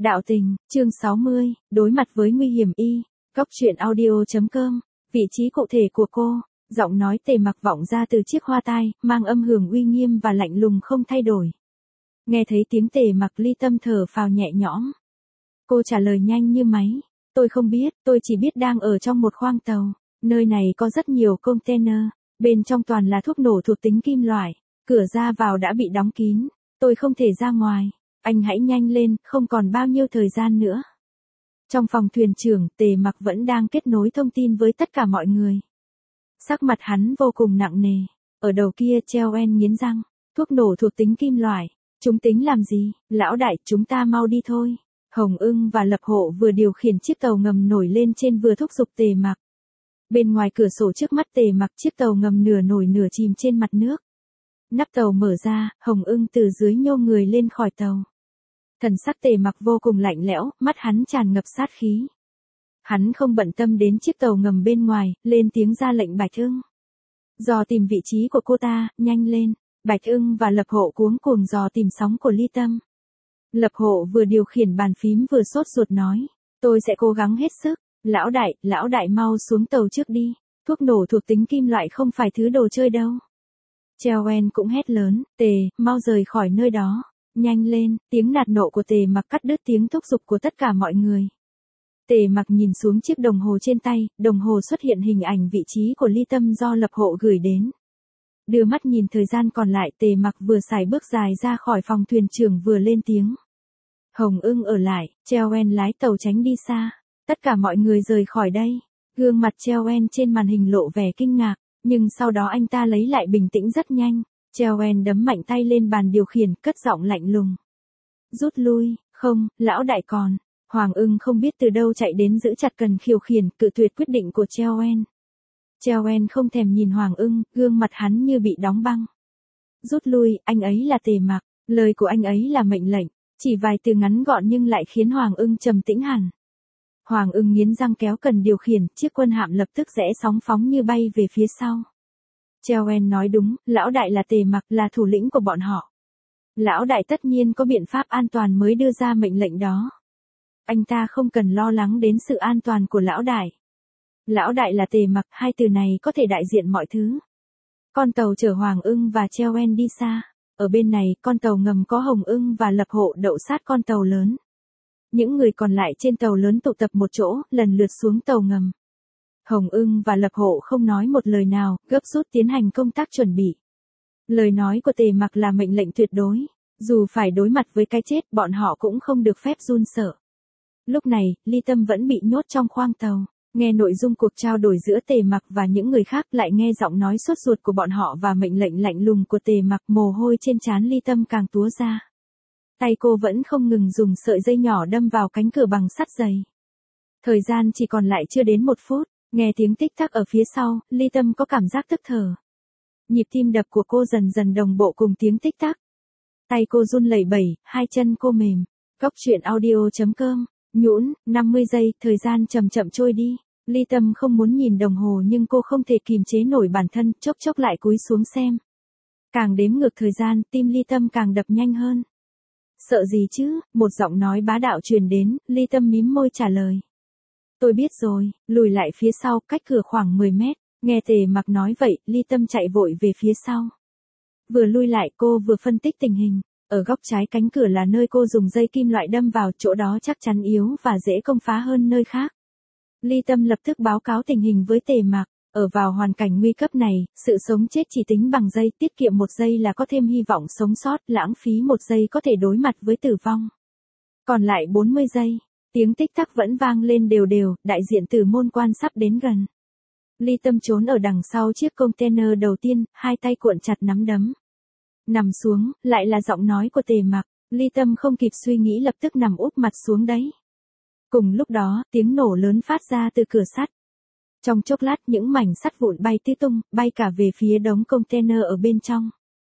Đạo tình, chương 60, đối mặt với nguy hiểm y. Góc truyện audio.com. Vị trí cụ thể của cô, giọng nói Tề Mặc vọng ra từ chiếc hoa tai, mang âm hưởng uy nghiêm và lạnh lùng không thay đổi. Nghe thấy tiếng Tề Mặc, Ly Tâm thở phào nhẹ nhõm. Cô trả lời nhanh như máy. Tôi không biết, tôi chỉ biết đang ở trong một khoang tàu. Nơi này có rất nhiều container, bên trong toàn là thuốc nổ thuộc tính kim loại. Cửa ra vào đã bị đóng kín, tôi không thể ra ngoài. Anh hãy nhanh lên, không còn bao nhiêu thời gian nữa. Trong phòng thuyền trưởng, Tề Mặc vẫn đang kết nối thông tin với tất cả mọi người. Sắc mặt hắn vô cùng nặng nề. Ở đầu kia Chellen nghiến răng. Thuốc nổ thuộc tính kim loại. Chúng tính làm gì? Lão đại, chúng ta mau đi thôi. Hồng Ưng và Lập Hộ vừa điều khiển chiếc tàu ngầm nổi lên trên vừa thúc giục Tề Mặc. Bên ngoài cửa sổ trước mắt Tề Mặc, chiếc tàu ngầm nửa nổi nửa chìm trên mặt nước. Nắp tàu mở ra, Hồng Ưng từ dưới nhô người lên khỏi tàu. Thần sắc Tề Mặc vô cùng lạnh lẽo, mắt hắn tràn ngập sát khí. Hắn không bận tâm đến chiếc tàu ngầm bên ngoài, lên tiếng ra lệnh Bạch Ưng. Dò tìm vị trí của cô ta, nhanh lên. Bạch Ưng và Lập Hộ cuống cuồng dò tìm sóng của Ly Tâm. Lập Hộ vừa điều khiển bàn phím vừa sốt ruột nói. Tôi sẽ cố gắng hết sức. Lão đại mau xuống tàu trước đi. Thuốc nổ thuộc tính kim loại không phải thứ đồ chơi đâu. Chellen cũng hét lớn, Tề, mau rời khỏi nơi đó. Nhanh lên, tiếng nạt nộ của Tề Mặc cắt đứt tiếng thúc giục của tất cả mọi người. Tề Mặc nhìn xuống chiếc đồng hồ trên tay, đồng hồ xuất hiện hình ảnh vị trí của Ly Tâm do Lập Hộ gửi đến. Đưa mắt nhìn thời gian còn lại, Tề Mặc vừa xài bước dài ra khỏi phòng thuyền trưởng vừa lên tiếng. Hồng Ưng ở lại, Chellen lái tàu tránh đi xa. Tất cả mọi người rời khỏi đây. Gương mặt Chellen trên màn hình lộ vẻ kinh ngạc, nhưng sau đó anh ta lấy lại bình tĩnh rất nhanh. Chellen đấm mạnh tay lên bàn điều khiển, cất giọng lạnh lùng. Rút lui, không, lão đại còn. Hoàng Ưng không biết từ đâu chạy đến giữ chặt cần khiêu khiển, cự tuyệt quyết định của Chellen. Chellen không thèm nhìn Hoàng Ưng, gương mặt hắn như bị đóng băng. Rút lui, anh ấy là Tề Mặc, lời của anh ấy là mệnh lệnh, chỉ vài từ ngắn gọn nhưng lại khiến Hoàng Ưng trầm tĩnh hẳn. Hoàng Ưng nghiến răng kéo cần điều khiển, chiếc quân hạm lập tức rẽ sóng phóng như bay về phía sau. Chellen nói đúng, lão đại là Tề Mặc, là thủ lĩnh của bọn họ. Lão đại tất nhiên có biện pháp an toàn mới đưa ra mệnh lệnh đó. Anh ta không cần lo lắng đến sự an toàn của lão đại. Lão đại là Tề Mặc, hai từ này có thể đại diện mọi thứ. Con tàu chở Hoàng Ưng và Chellen đi xa. Ở bên này, con tàu ngầm có Hồng Ưng và Lập Hộ đậu sát con tàu lớn. Những người còn lại trên tàu lớn tụ tập một chỗ, lần lượt xuống tàu ngầm. Hồng Ưng và Lập Hộ không nói một lời nào, gấp rút tiến hành công tác chuẩn bị. Lời nói của Tề Mặc là mệnh lệnh tuyệt đối. Dù phải đối mặt với cái chết, bọn họ cũng không được phép run sợ. Lúc này, Ly Tâm vẫn bị nhốt trong khoang tàu. Nghe nội dung cuộc trao đổi giữa Tề Mặc và những người khác, lại nghe giọng nói sốt ruột của bọn họ và mệnh lệnh lạnh lùng của Tề Mặc, mồ hôi trên trán Ly Tâm càng túa ra. Tay cô vẫn không ngừng dùng sợi dây nhỏ đâm vào cánh cửa bằng sắt dày. Thời gian chỉ còn lại chưa đến 1 phút, nghe tiếng tích tắc ở phía sau, Ly Tâm có cảm giác tức thở. Nhịp tim đập của cô dần dần đồng bộ cùng tiếng tích tắc. Tay cô run lẩy bẩy, hai chân cô mềm. Góc truyện audio.com. Nhũn, 50 giây, thời gian chậm chậm trôi đi. Ly Tâm không muốn nhìn đồng hồ nhưng cô không thể kìm chế nổi bản thân, chốc chốc lại cúi xuống xem. Càng đếm ngược thời gian, tim Ly Tâm càng đập nhanh hơn. Sợ gì chứ, một giọng nói bá đạo truyền đến, Ly Tâm mím môi trả lời. Tôi biết rồi, lùi lại phía sau, cách cửa khoảng 10 mét, nghe Tề Mặc nói vậy, Ly Tâm chạy vội về phía sau. Vừa lui lại cô vừa phân tích tình hình, ở góc trái cánh cửa là nơi cô dùng dây kim loại đâm vào, chỗ đó chắc chắn yếu và dễ công phá hơn nơi khác. Ly Tâm lập tức báo cáo tình hình với Tề Mặc. Ở vào hoàn cảnh nguy cấp này, sự sống chết chỉ tính bằng giây, tiết kiệm 1 giây là có thêm hy vọng sống sót, lãng phí 1 giây có thể đối mặt với tử vong. Còn lại 40 giây, tiếng tích tắc vẫn vang lên đều đều, đại diện Tử Môn Quan sắp đến gần. Ly Tâm trốn ở đằng sau chiếc container đầu tiên, hai tay cuộn chặt nắm đấm. Nằm xuống, lại là giọng nói của Tề Mặc, Ly Tâm không kịp suy nghĩ lập tức nằm úp mặt xuống đấy. Cùng lúc đó, tiếng nổ lớn phát ra từ cửa sắt. Trong chốc lát những mảnh sắt vụn bay tứ tung, bay cả về phía đống container ở bên trong.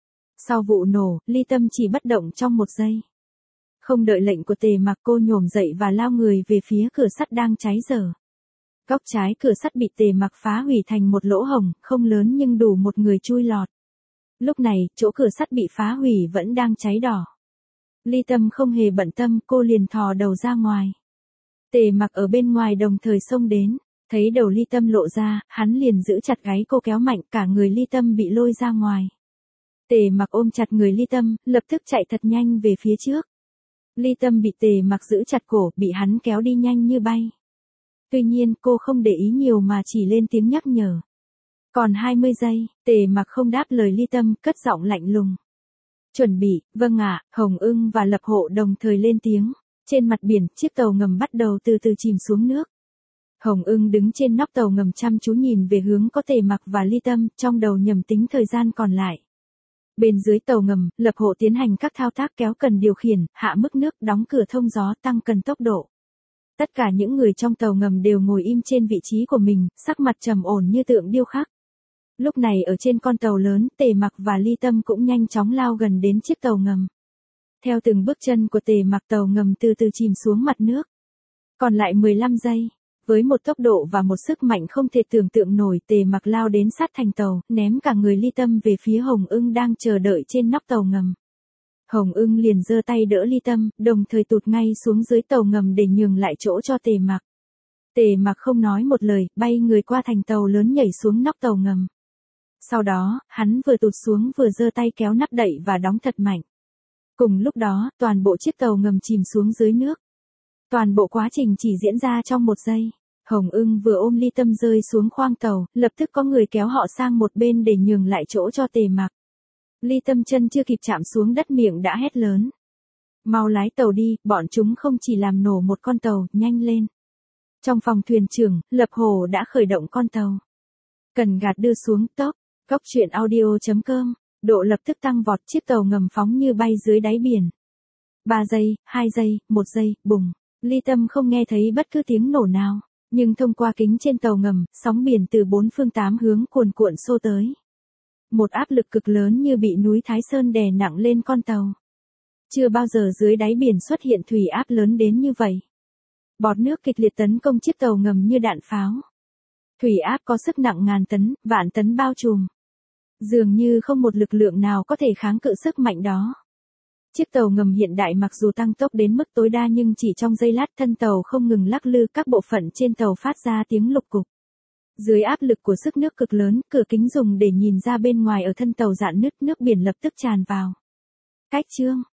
Sau vụ nổ, Ly Tâm chỉ bất động trong 1 giây. Không đợi lệnh của Tề Mặc, cô nhổm dậy và lao người về phía cửa sắt đang cháy dở. Góc trái cửa sắt bị Tề Mặc phá hủy thành một lỗ hổng, không lớn nhưng đủ một người chui lọt. Lúc này, chỗ cửa sắt bị phá hủy vẫn đang cháy đỏ. Ly Tâm không hề bận tâm, cô liền thò đầu ra ngoài. Tề Mặc ở bên ngoài đồng thời xông đến, thấy đầu Ly Tâm lộ ra, hắn liền giữ chặt gáy cô kéo mạnh, cả người Ly Tâm bị lôi ra ngoài. Tề Mặc ôm chặt người Ly Tâm, lập tức chạy thật nhanh về phía trước. Ly Tâm bị Tề Mặc giữ chặt cổ, bị hắn kéo đi nhanh như bay. Tuy nhiên cô không để ý nhiều mà chỉ lên tiếng nhắc nhở. Còn 20 giây, Tề Mặc không đáp lời Ly Tâm, cất giọng lạnh lùng. Chuẩn bị, vâng ạ, Hồng Ưng và Lập Hộ đồng thời lên tiếng. Trên mặt biển, chiếc tàu ngầm bắt đầu từ từ chìm xuống nước. Hồng Ưng đứng trên nóc tàu ngầm chăm chú nhìn về hướng có Tề Mặc và Ly Tâm, trong đầu nhầm tính thời gian còn lại. Bên dưới tàu ngầm, Lập Hộ tiến hành các thao tác kéo cần điều khiển, hạ mức nước, đóng cửa thông gió, tăng cần tốc độ. Tất cả những người trong tàu ngầm đều ngồi im trên vị trí của mình, sắc mặt trầm ổn như tượng điêu khắc. Lúc này ở trên con tàu lớn, Tề Mặc và Ly Tâm cũng nhanh chóng lao gần đến chiếc tàu ngầm. Theo từng bước chân của Tề Mặc, tàu ngầm từ từ chìm xuống mặt nước. Còn lại 15 giây, với một tốc độ và một sức mạnh không thể tưởng tượng nổi, Tề Mặc lao đến sát thành tàu, ném cả người Ly Tâm về phía Hồng Ưng đang chờ đợi trên nóc tàu ngầm. Hồng Ưng liền giơ tay đỡ Ly Tâm, đồng thời tụt ngay xuống dưới tàu ngầm để nhường lại chỗ cho Tề Mặc. Tề Mặc không nói một lời, bay người qua thành tàu lớn nhảy xuống nóc tàu ngầm. Sau đó, hắn vừa tụt xuống vừa giơ tay kéo nắp đậy và đóng thật mạnh. Cùng lúc đó, toàn bộ chiếc tàu ngầm chìm xuống dưới nước. Toàn bộ quá trình chỉ diễn ra trong 1 giây. Hồng Ưng vừa ôm Ly Tâm rơi xuống khoang tàu, lập tức có người kéo họ sang một bên để nhường lại chỗ cho Tề Mặc. Ly Tâm chân chưa kịp chạm xuống đất miệng đã hét lớn. Mau lái tàu đi, bọn chúng không chỉ làm nổ một con tàu, nhanh lên. Trong phòng thuyền trưởng, Lập Hồ đã khởi động con tàu. Cần gạt đưa xuống tốc, Cốc truyện audio.com, độ lập tức tăng vọt, chiếc tàu ngầm phóng như bay dưới đáy biển. 3 giây, 2 giây, 1 giây, bùng. Ly Tâm không nghe thấy bất cứ tiếng nổ nào, nhưng thông qua kính trên tàu ngầm, sóng biển từ 4 phương 8 hướng cuồn cuộn xô tới. Một áp lực cực lớn như bị núi Thái Sơn đè nặng lên con tàu. Chưa bao giờ dưới đáy biển xuất hiện thủy áp lớn đến như vậy. Bọt nước kịch liệt tấn công chiếc tàu ngầm như đạn pháo. Thủy áp có sức nặng ngàn tấn, vạn tấn bao trùm. Dường như không một lực lượng nào có thể kháng cự sức mạnh đó. Chiếc tàu ngầm hiện đại mặc dù tăng tốc đến mức tối đa nhưng chỉ trong giây lát thân tàu không ngừng lắc lư, các bộ phận trên tàu phát ra tiếng lục cục. Dưới áp lực của sức nước cực lớn, cửa kính dùng để nhìn ra bên ngoài ở thân tàu rạn nứt, nước biển lập tức tràn vào. Cách chương